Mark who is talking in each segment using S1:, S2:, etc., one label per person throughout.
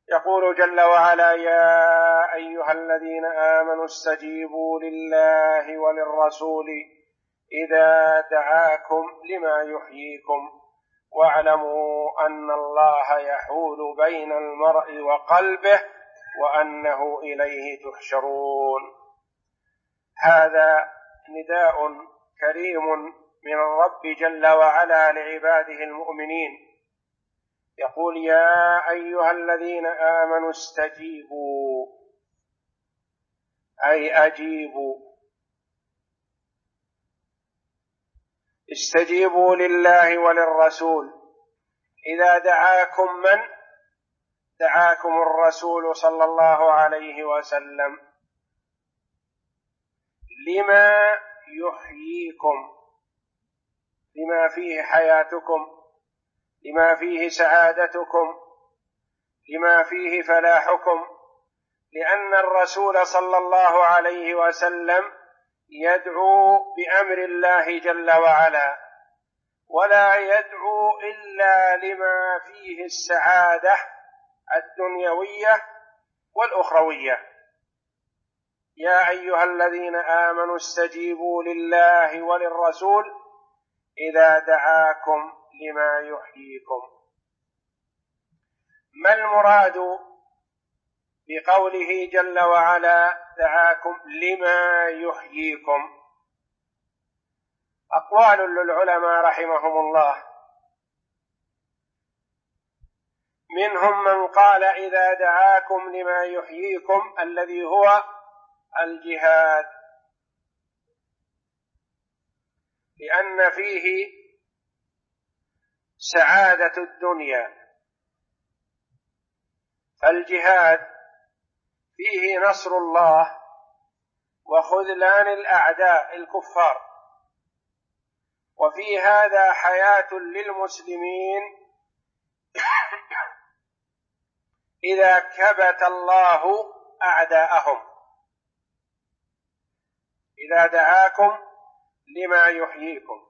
S1: يقول جل وعلا: يا أيها الذين آمنوا استجيبوا لله وللرسول إذا دعاكم لما يحييكم واعلموا أن الله يحول بين المرء وقلبه وأنه إليه تحشرون. هذا نداء كريم من الرب جل وعلا لعباده المؤمنين، يقول: يا أيها الذين آمنوا استجيبوا، أي أجيبوا، استجيبوا لله وللرسول إذا دعاكم من؟ دعاكم الرسول صلى الله عليه وسلم لما يحييكم، لما فيه حياتكم، لما فيه سعادتكم، لما فيه فلاحكم، لأن الرسول صلى الله عليه وسلم يدعو بأمر الله جل وعلا، ولا يدعو إلا لما فيه السعادة الدنيوية والأخروية. يا أيها الذين آمنوا استجيبوا لله وللرسول إذا دعاكم لما يحييكم. ما المراد بقوله جل وعلا دعاكم لما يحييكم؟ أقوال للعلماء رحمهم الله، منهم من قال إذا دعاكم لما يحييكم الذي هو الجهاد، لأن فيه سعادة الدنيا، فالجهاد فيه نصر الله وخذلان الأعداء الكفار، وفي هذا حياة للمسلمين إذا كبت الله أعداءهم. إذا دعاكم لما يحييكم،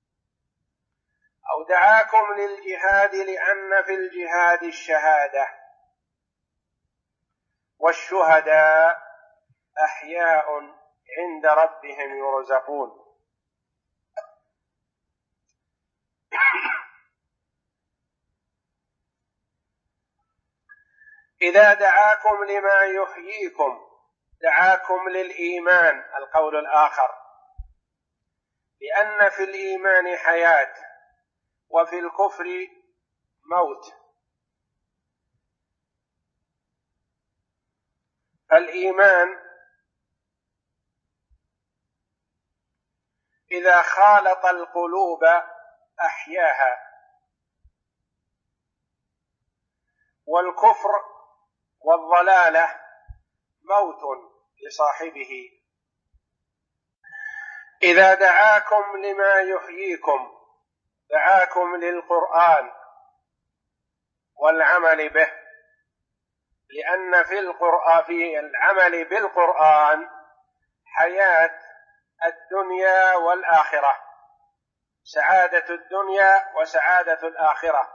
S1: أو دعاكم للجهاد لأن في الجهاد الشهادة، والشهداء أحياء عند ربهم يرزقون. إذا دعاكم لما يحييكم دعاكم للإيمان، القول الآخر، لأن في الإيمان حياة وفي الكفر موت. الإيمان إذا خالط القلوب أحياها، والكفر والضلالة موت لصاحبه. إذا دعاكم لما يحييكم دعاكم للقرآن والعمل به، لأن في العمل بالقرآن حياة الدنيا والآخرة، سعادة الدنيا وسعادة الآخرة.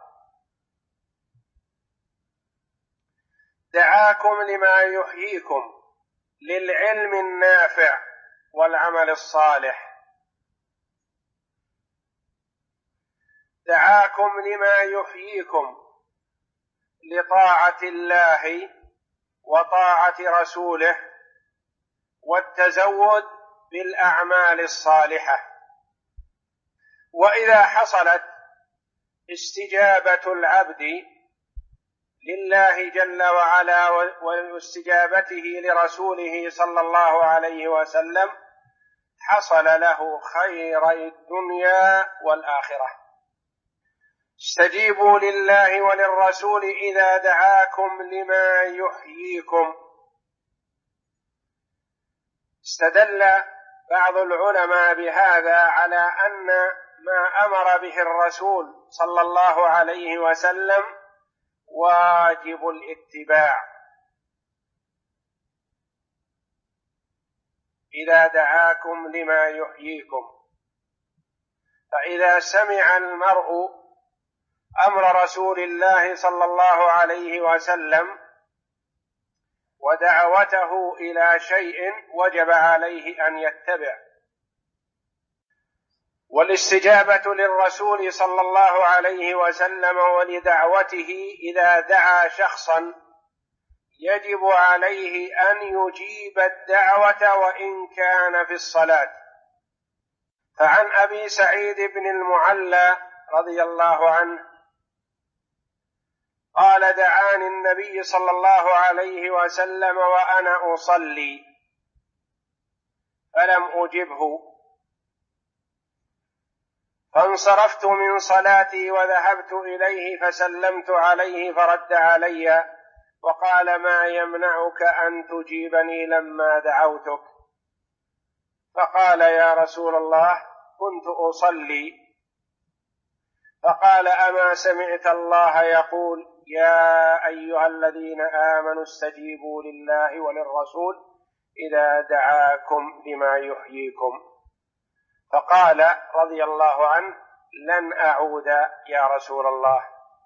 S1: دعاكم لما يحييكم للعلم النافع والعمل الصالح. دعاكم لما يحييكم لطاعة الله وطاعة رسوله والتزود بالأعمال الصالحة. وإذا حصلت استجابة العبد لله جل وعلا واستجابته لرسوله صلى الله عليه وسلم حصل له خير الدنيا والآخرة. استجيبوا لله وللرسول إذا دعاكم لما يحييكم. استدل بعض العلماء بهذا على أن ما أمر به الرسول صلى الله عليه وسلم واجب الاتباع. إذا دعاكم لما يحييكم، فإذا سمع المرء أمر رسول الله صلى الله عليه وسلم ودعوته إلى شيء وجب عليه أن يتبع. والاستجابة للرسول صلى الله عليه وسلم ولدعوته إذا دعا شخصا يجب عليه أن يجيب الدعوة وإن كان في الصلاة. فعن أبي سعيد بن المعلى رضي الله عنه قال: دعاني النبي صلى الله عليه وسلم وأنا أصلي فلم أجبه، فانصرفت من صلاتي وذهبت إليه فسلمت عليه فرد علي وقال: ما يمنعك أن تجيبني لما دعوتك؟ فقال: يا رسول الله كنت أصلي. فقال: أما سمعت الله يقول: يا أيها الذين آمنوا استجيبوا لله وللرسول إذا دعاكم لما يحييكم؟ فقال رضي الله عنه: لن أعود يا رسول الله.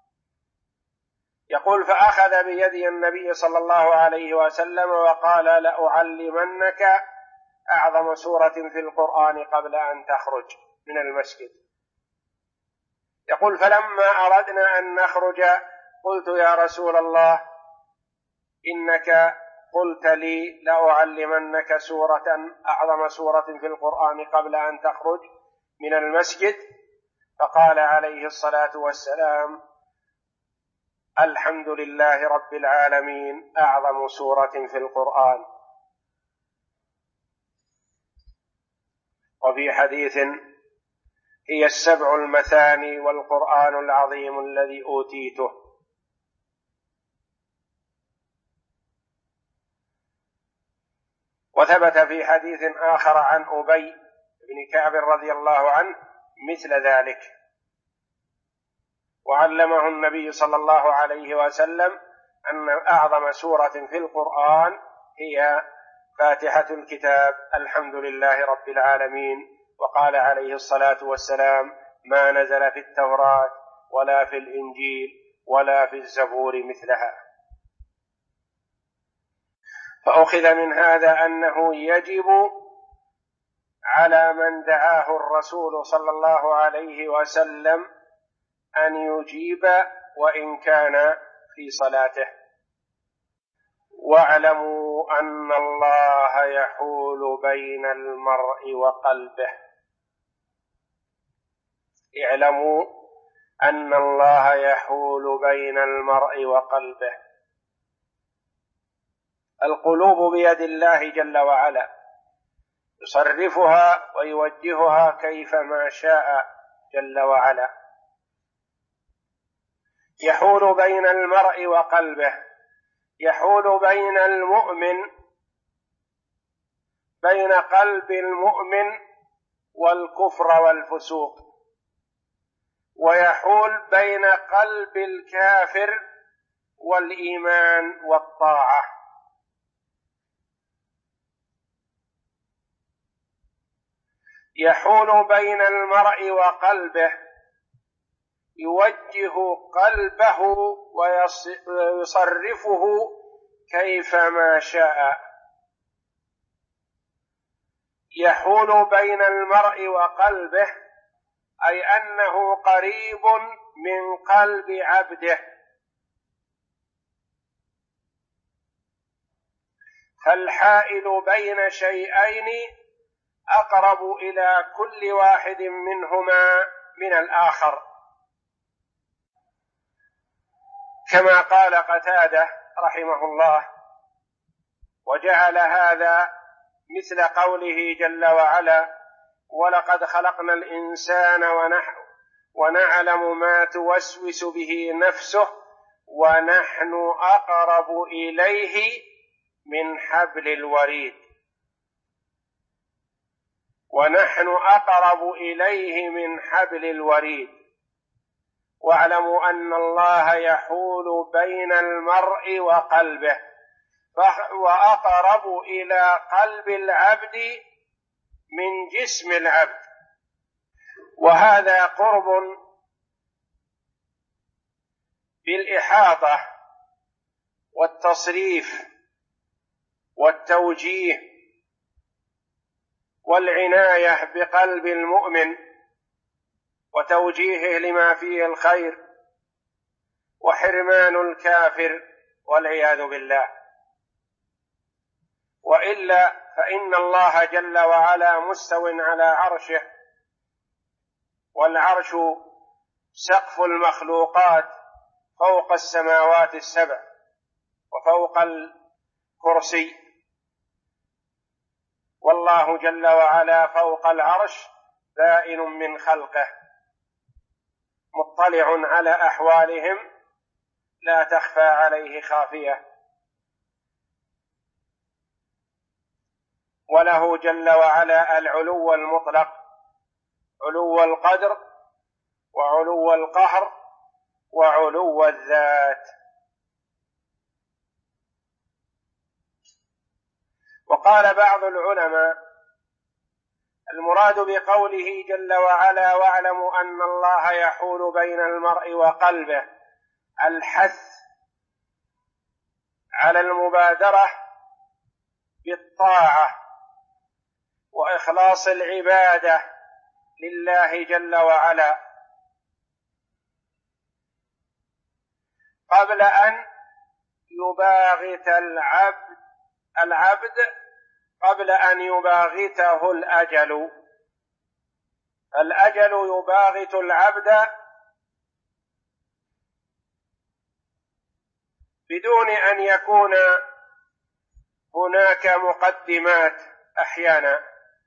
S1: يقول: فأخذ بيدي النبي صلى الله عليه وسلم وقال: لأعلمنك أعظم سورة في القرآن قبل أن تخرج من المسجد. يقول: فلما أردنا أن نخرج قلت: يا رسول الله إنك قلت لي لأعلمنك سورة أعظم سورة في القرآن قبل أن تخرج من المسجد. فقال عليه الصلاة والسلام: الحمد لله رب العالمين أعظم سورة في القرآن. وفي حديث: هي السبع المثاني والقرآن العظيم الذي أوتيته. وثبت في حديث آخر عن أبي بن كعب رضي الله عنه مثل ذلك. وعلمه النبي صلى الله عليه وسلم أن أعظم سورة في القرآن هي فاتحة الكتاب الحمد لله رب العالمين. وقال عليه الصلاة والسلام: ما نزل في التوراة ولا في الإنجيل ولا في الزبور مثلها. فأخذ من هذا أنه يجب على من دعاه الرسول صلى الله عليه وسلم أن يجيب وإن كان في صلاته. واعلموا أن الله يحول بين المرء وقلبه. اعلموا أن الله يحول بين المرء وقلبه. القلوب بيد الله جل وعلا، يصرفها ويوجهها كيفما شاء جل وعلا. يحول بين المرء وقلبه، يحول بين المؤمن، بين قلب المؤمن والكفر والفسوق، ويحول بين قلب الكافر والإيمان والطاعة. يحول بين المرء وقلبه، يوجه قلبه ويصرفه كيفما شاء. يحول بين المرء وقلبه أي أنه قريب من قلب عبده، فالحائل بين شيئين أقرب إلى كل واحد منهما من الآخر، كما قال قتادة رحمه الله: وجعل هذا مثل قوله جل وعلا: ولقد خلقنا الإنسان ونعلم ما توسوس به نفسه ونحن أقرب إليه من حبل الوريد. ونحن أقرب إليه من حبل الوريد. واعلموا أن الله يحول بين المرء وقلبه، وأقرب إلى قلب العبد من جسم العبد. وهذا قرب بالإحاطة والتصريف والتوجيه والعناية بقلب المؤمن وتوجيهه لما فيه الخير، وحرمان الكافر والعياذ بالله. وإلا فإن الله جل وعلا مستو على عرشه، والعرش سقف المخلوقات فوق السماوات السبع وفوق الكرسي، والله جل وعلا فوق العرش بائن من خلقه مطلع على أحوالهم لا تخفى عليه خافية، وله جل وعلا العلو المطلق، علو القدر وعلو القهر وعلو الذات. وقال بعض العلماء: المراد بقوله جل وعلا واعلموا أن الله يحول بين المرء وقلبه الحث على المبادرة بالطاعة وإخلاص العبادة لله جل وعلا قبل أن يباغت العبد قبل أن يباغته الأجل. الأجل يباغت العبد بدون أن يكون هناك مقدمات أحيانا،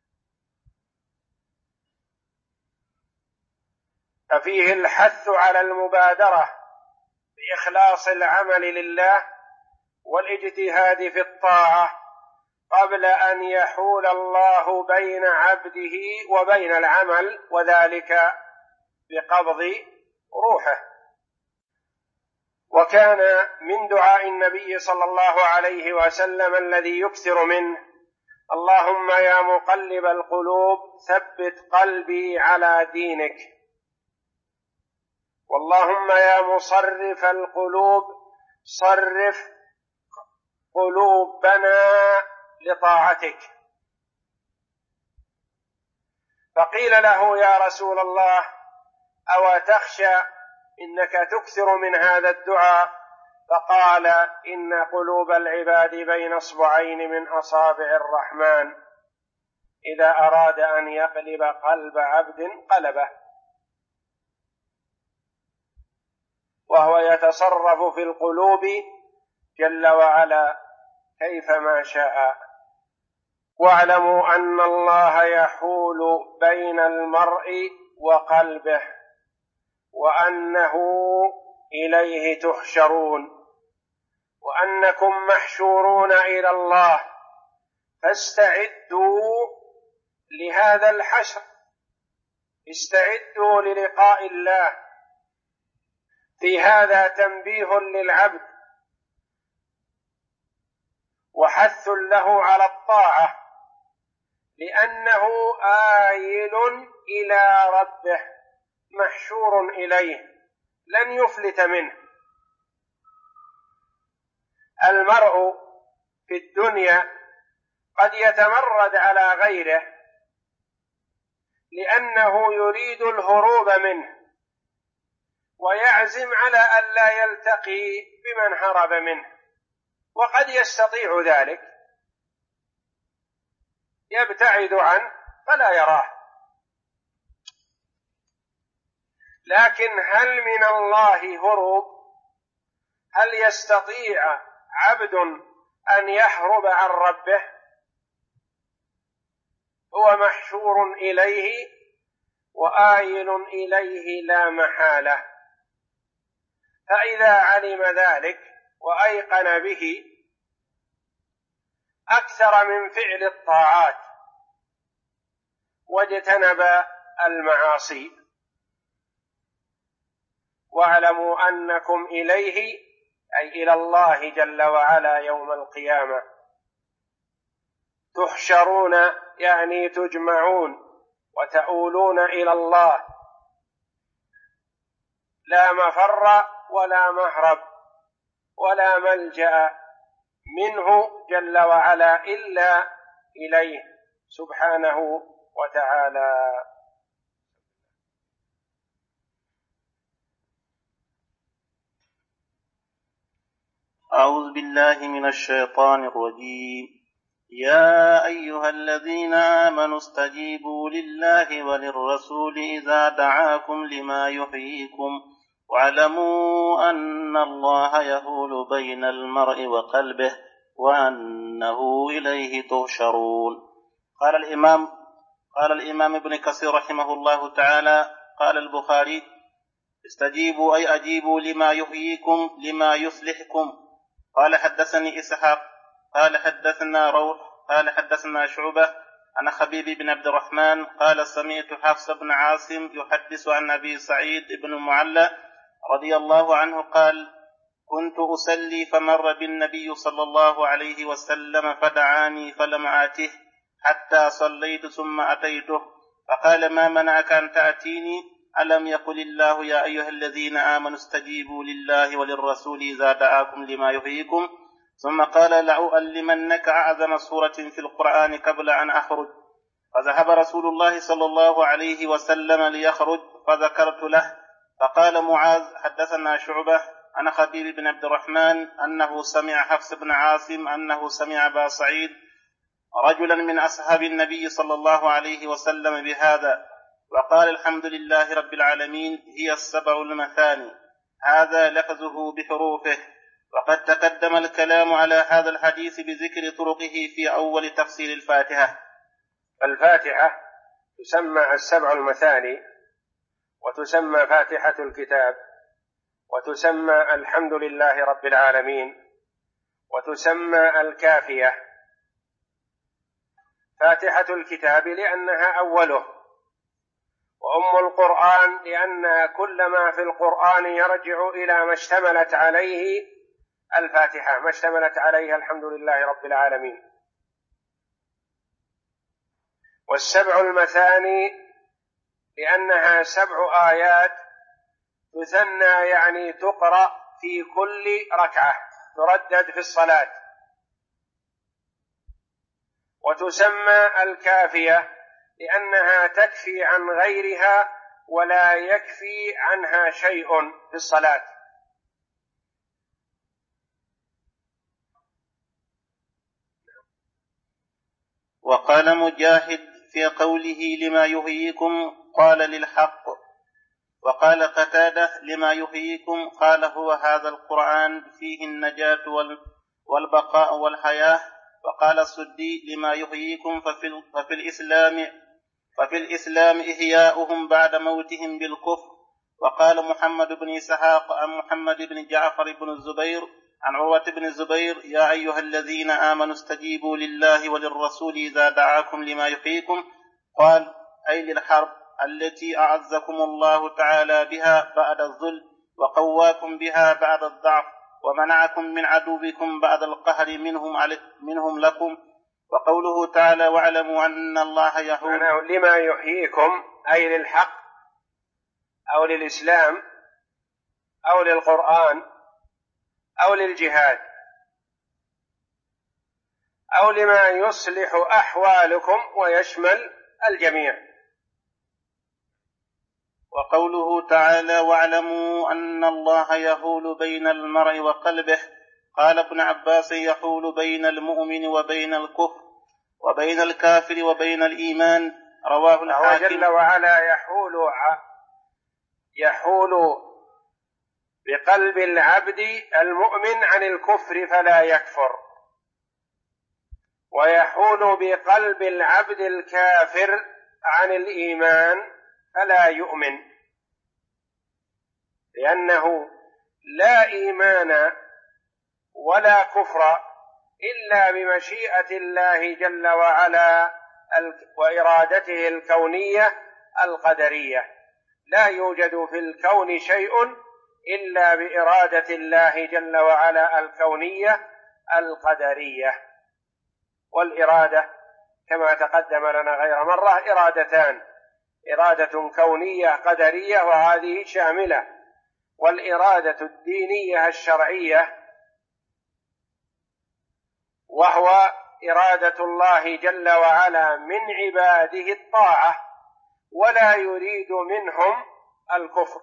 S1: ففيه الحث على المبادرة بإخلاص العمل لله والاجتهاد في الطاعة قبل أن يحول الله بين عبده وبين العمل، وذلك بقبض روحه. وكان من دعاء النبي صلى الله عليه وسلم الذي يكثر منه: اللهم يا مقلب القلوب ثبت قلبي على دينك، واللهم يا مصرف القلوب صرف قلوبنا لطاعتك. فقيل له: يا رسول الله، أو تخشى إنك تكثر من هذا الدعاء؟ فقال: إن قلوب العباد بين اصبعين من أصابع الرحمن، إذا أراد أن يقلب قلب عبد قلبه، وهو يتصرف في القلوب جل وعلا كيفما شاء. واعلموا أن الله يحول بين المرء وقلبه وأنه إليه تحشرون، وأنكم محشورون إلى الله، فاستعدوا لهذا الحشر، استعدوا للقاء الله. في هذا تنبيه للعبد وحث له على الطاعة، لأنه آيل إلى ربه محشور إليه لن يفلت منه. المرء في الدنيا قد يتمرد على غيره لأنه يريد الهروب منه ويعزم على أن لا يلتقي بمن هرب منه، وقد يستطيع ذلك، يبتعد عنه فلا يراه. لكن هل من الله هروب؟ هل يستطيع عبد أن يهرب عن ربه؟ هو محشور إليه وآيل إليه لا محالة. فإذا علم ذلك وأيقن به أكثر من فعل الطاعات واجتنب المعاصي. واعلموا أنكم إليه، أي إلى الله جل وعلا يوم القيامة، تحشرون، يعني تجمعون وتؤولون إلى الله، لا مفر ولا مهرب ولا ملجأ منه جل وعلا إلا إليه سبحانه وتعالى.
S2: أعوذ بالله من الشيطان الرجيم. يا أيها الذين آمنوا استجيبوا لله وللرسول إذا دعاكم لما يحييكم واعلموا أن الله يحول بين المرء وقلبه وأنه إليه تحشرون. قال الإمام ابن كثير رحمه الله تعالى: قال البخاري: استجيبوا أي أجيبوا لما يحييكم لما يصلحكم. قال حدثني إسحاق قال حدثنا روح قال حدثنا شعبة عن خبيب بن عبد الرحمن قال: سمعت حفص بن عاصم يحدث عن أبي سعيد بن المعلى رضي الله عنه قال: كنت أصلي فمر بالنبي صلى الله عليه وسلم فدعاني فلم آته حتى صليت ثم أتيته فقال: ما منعك أن تأتيني؟ ألم يقل الله يا أيها الذين آمنوا استجيبوا لله وللرسول إذا دعاكم لما يحييكم؟ ثم قال: لأعلمنك أعظم سورة في القرآن قبل أن أخرج. فذهب رسول الله صلى الله عليه وسلم ليخرج فذكرت له فقال معاذ: حدثنا شعبة عن خبيب بن عبد الرحمن أنه سمع حفص بن عاصم أنه سمع أبا سعيد رجلا من أصحاب النبي صلى الله عليه وسلم بهذا وقال: الحمد لله رب العالمين هي السبع المثاني. هذا لفظه بحروفه. وقد تقدم الكلام على هذا الحديث بذكر طرقه في أول تفسير الفاتحة.
S1: الفاتحة تسمى السبع المثاني، وتسمى فاتحة الكتاب، وتسمى الحمد لله رب العالمين، وتسمى الكافية. فاتحة الكتاب لأنها أوله، وأم القرآن لأن كل ما في القرآن يرجع إلى ما اشتملت عليه الفاتحة، ما اشتملت عليه الحمد لله رب العالمين. والسبع المثاني لأنها 7 آيات تثنى، يعني تقرأ في كل ركعة، تردد في الصلاة. وتسمى الكافية لأنها تكفي عن غيرها ولا يكفي عنها شيء في الصلاة.
S2: وقال مجاهد في قوله لما يحييكم قال: للحق. وقال قتادة: لما يحييكم قال: هو هذا القرآن فيه النجاة والبقاء والحياة. وقال السدي: لما يحييكم ففي الإسلام إحياؤهم بعد موتهم بالكفر. وقال محمد بن إسحاق عن محمد بن جعفر بن الزبير عن عروة بن الزبير: يا أيها الذين آمنوا استجيبوا لله وللرسول إذا دعاكم لما يحييكم. قال: أي للحرب التي أعزكم الله تعالى بها بعد الذل وقواكم بها بعد الضعف ومنعكم من عدوكم بعد القهر منهم لكم. وقوله تعالى: واعلموا أن الله يحول.
S1: لما يحييكم أي للحق أو للإسلام أو للقرآن أو للجهاد أو لما يصلح أحوالكم ويشمل الجميع.
S2: وقوله تعالى: واعلموا أن الله يحول بين المرء وقلبه. قال ابن عباس: يحول بين المؤمن وبين الكفر وبين الكافر وبين الإيمان. رواه الحاكم.
S1: جل وعلا يحول بقلب العبد المؤمن عن الكفر فلا يكفر، ويحول بقلب العبد الكافر عن الإيمان فلا يؤمن، لأنه لا إيمان ولا كفر إلا بمشيئة الله جل وعلا وإرادته الكونية القدرية. لا يوجد في الكون شيء إلا بإرادة الله جل وعلا الكونية القدرية. والإرادة كما تقدم لنا غير مرة إرادتان: إرادة كونية قدرية وهذه شاملة، والإرادة الدينية الشرعية وهو إرادة الله جل وعلا من عباده الطاعة، ولا يريد منهم الكفر.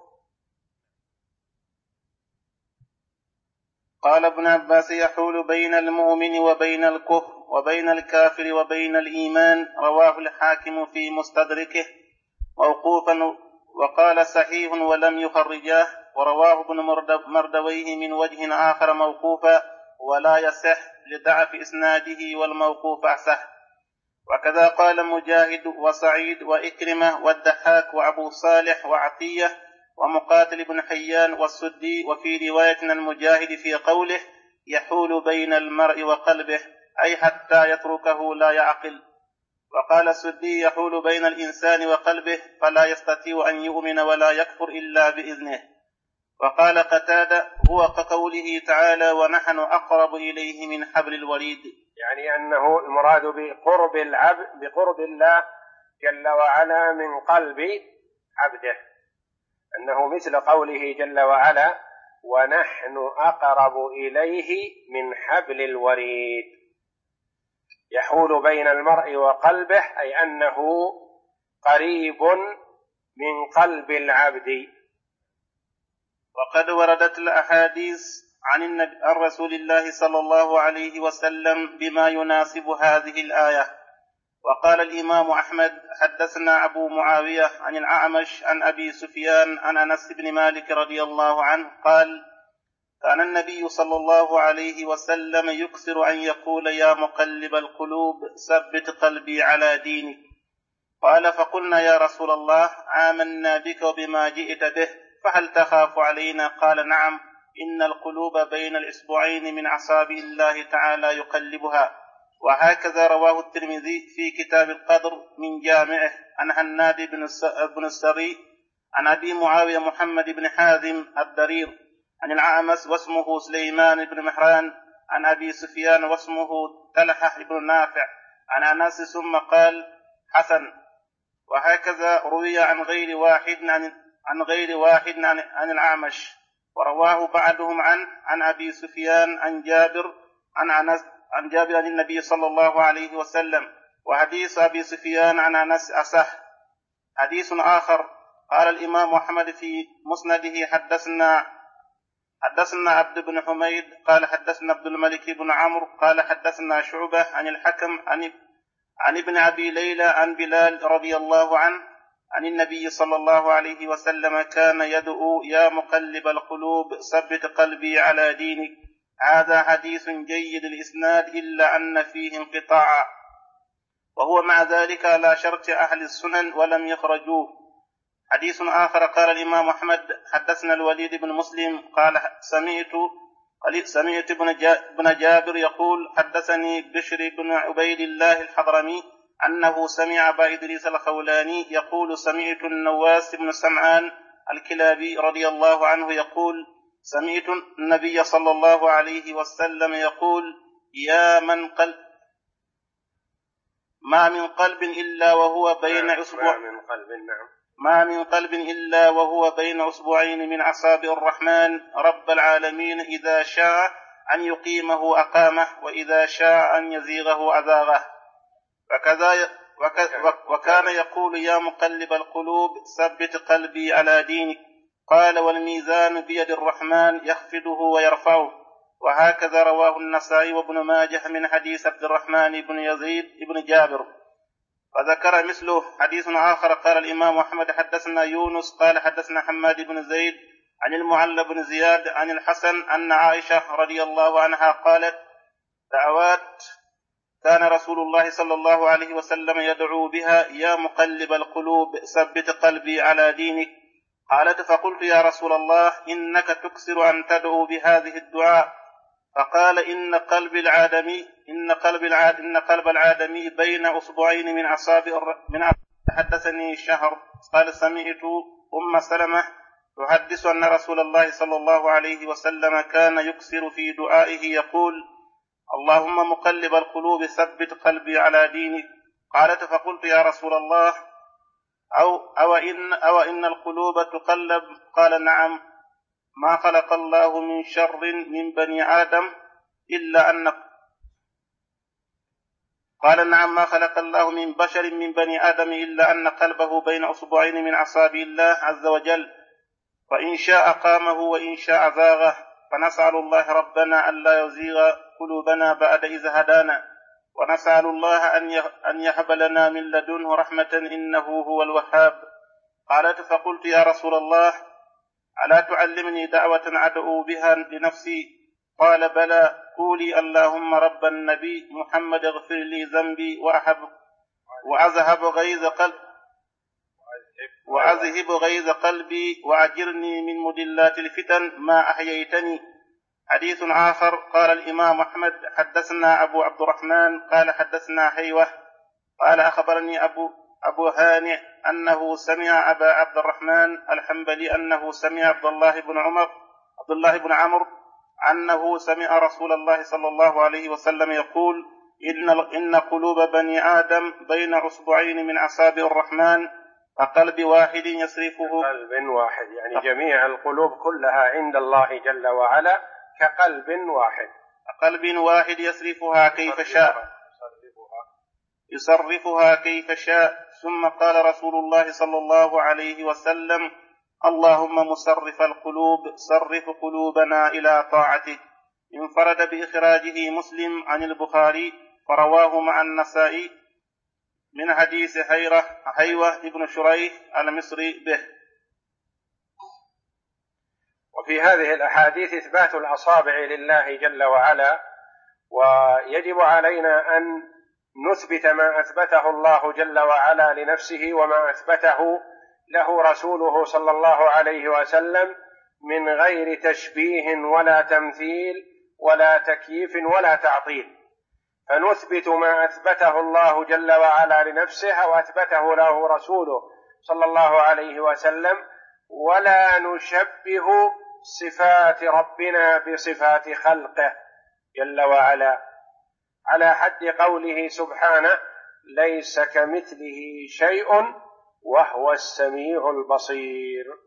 S2: قال ابن عباس: يحول بين المؤمن وبين الكفر وبين الكافر وبين الإيمان. رواه الحاكم في مستدركه موقوفا، وقال صحيح ولم يخرجاه، ورواه ابن مردويه من وجه آخر موقوفا ولا يصح لضعف إسناده، والموقوف أصح. وكذا قال مجاهد وسعيد وإكرمة والضحاك وأبو صالح وعطية ومقاتل بن حيان والسدي. وفي رواية المجاهد في قوله: يحول بين المرء وقلبه، أي حتى يتركه لا يعقل. وقال السدي: يحول بين الإنسان وقلبه، فلا يستطيع أن يؤمن ولا يكفر إلا بإذنه. وقال قتادة: هو كقوله تعالى: ونحن أقرب إليه من حبل الوريد.
S1: يعني أنه المراد بقرب العبد بقرب الله جل وعلا من قلب عبده، أنه مثل قوله جل وعلا: ونحن أقرب إليه من حبل الوريد. يحول بين المرء وقلبه، أي أنه قريب من قلب العبد.
S2: وقد وردت الأحاديث عن رسول الله صلى الله عليه وسلم بما يناسب هذه الآية. وقال الإمام أحمد: حدثنا أبو معاوية عن الأعمش عن أبي سفيان عن أنس بن مالك رضي الله عنه قال: كان النبي صلى الله عليه وسلم يكثر أن يقول: يا مقلب القلوب ثبت قلبي على دينك. قال: فقلنا: يا رسول الله، آمنا بك وبما جئت به، فهل تخاف علينا؟ قال: نعم، إن القلوب بين الإصبعين من أصابع الله تعالى يقلبها. وهكذا رواه الترمذي في كتاب القدر من جامعه عن هناد بن السري عن أبي معاوية محمد بن حازم الضرير عن الأعمش واسمه سليمان بن مهران عن أبي سفيان واسمه طلحة بن نافع عن أنس، ثم قال: حسن. وهكذا روي عن غير واحد عن الأعمش، ورواه بعضهم عن أبي سفيان عن جابر عن النبي صلى الله عليه وسلم. وحديث أبي سفيان عن أنس أصح. حديث آخر: قال الإمام أحمد في مسنده: حدثنا عبد بن حميد قال حدثنا عبد الملك بن عمرو قال حدثنا شعبة عن الحكم عن ابن أبي ليلى عن بلال رضي الله عنه عن النبي صلى الله عليه وسلم كان يدعو: يا مقلب القلوب ثبت قلبي على دينك. هذا حديث جيد الإسناد إلا أن فيه انقطاعا، وهو مع ذلك على شرط أهل السنن ولم يخرجوه. حديث آخر: قال الإمام أحمد: حدثنا الوليد بن مسلم قال سمعت ابن جابر يقول: حدثني بشر بن عبيد الله الحضرمي أنه سمع أبا إدريس الخولاني يقول: سمعت النواس بن سمعان الكلابي رضي الله عنه يقول: سمعت النبي صلى الله عليه وسلم يقول: ما من قلب إلا وهو بين أصبعين من أصابع الرحمن رب العالمين، إذا شاء أن يقيمه أقامه، وإذا شاء أن يزيغه أزاغه. وكان يقول: يا مقلب القلوب ثبت قلبي على دينك. قال: والميزان بيد الرحمن يخفضه ويرفعه. وهكذا رواه النسائي وابن ماجه من حديث عبد الرحمن بن يزيد بن جابر. وذكر مثله. حديث آخر: قال الإمام أحمد: حدثنا يونس قال حدثنا حماد بن زيد عن المعلى بن زياد عن الحسن أن عائشة رضي الله عنها قالت: دعوات كان رسول الله صلى الله عليه وسلم يدعو بها: يا مقلب القلوب ثبت قلبي على دينك. قالت: فقلت: يا رسول الله، إنك تكثر أن تدعو بهذه الدعاء. فقال: إن قلب العادمي بين أصبعين من أصابع حدثني شهر قال: سمعت أم سلمة تحدث أن رسول الله صلى الله عليه وسلم كان يكثر في دعائه يقول: اللهم مقلب القلوب ثبت قلبي على دينك. قالت: فقلت: يا رسول الله، أو إن القلوب تقلب؟ قال: نعم، ما خلق الله من شر من بني آدم قال نعم، ما خلق الله من بشر من بني آدم إلا أن قلبه بين أصبعين من أصابع الله عز وجل، فإن شاء قامه وإن شاء زاغه، فنسأل الله ربنا ألا يزيغ قلوبنا بعد إذ هدانا، ونسأل الله أن يهب لنا من لدنه رحمة إنه هو الوهاب. قالت فقلت يا رسول الله ألا تعلمني دعوة أدعو بها لنفسي؟ قال بلى، قولي اللهم رب النبي محمد اغفر لي ذنبي وأذهب غيظ قلبي وأجرني من مدلات الفتن ما أحييتني. حديث آخر. قال الإمام أحمد حدثنا أبو عبد الرحمن قال حدثنا حيوة قال أخبرني أبو هانئ أنه سمع أبا عبد الرحمن الحنبلي أنه سمع عبد الله بن عمرو أنه سمع رسول الله صلى الله عليه وسلم يقول إن قلوب بني آدم بين أصبعين من أصابع الرحمن كقلب واحد يصرفه.
S1: قلب واحد يعني جميع القلوب كلها عند الله جل وعلا كقلب واحد.
S2: قلب واحد يصرفها كيف شاء. ثم قال رسول الله صلى الله عليه وسلم اللهم مصرف القلوب صرف قلوبنا إلى طاعتك. انفرد بإخراجه مسلم عن البخاري، فرواه مع النسائي من حديث حيوة ابن شريح المصري به.
S1: وفي هذه الأحاديث إثبات الأصابع لله جل وعلا، ويجب علينا أن نثبت ما أثبته الله جل وعلا لنفسه وما أثبته له رسوله صلى الله عليه وسلم من غير تشبيه ولا تمثيل ولا تكييف ولا تعطيل، فنثبت ما أثبته الله جل وعلا لنفسه أو أثبته له رسوله صلى الله عليه وسلم، ولا نشبه صفات ربنا بصفات خلقه جل وعلا، على حد قوله سبحانه ليس كمثله شيء وهو السميع البصير.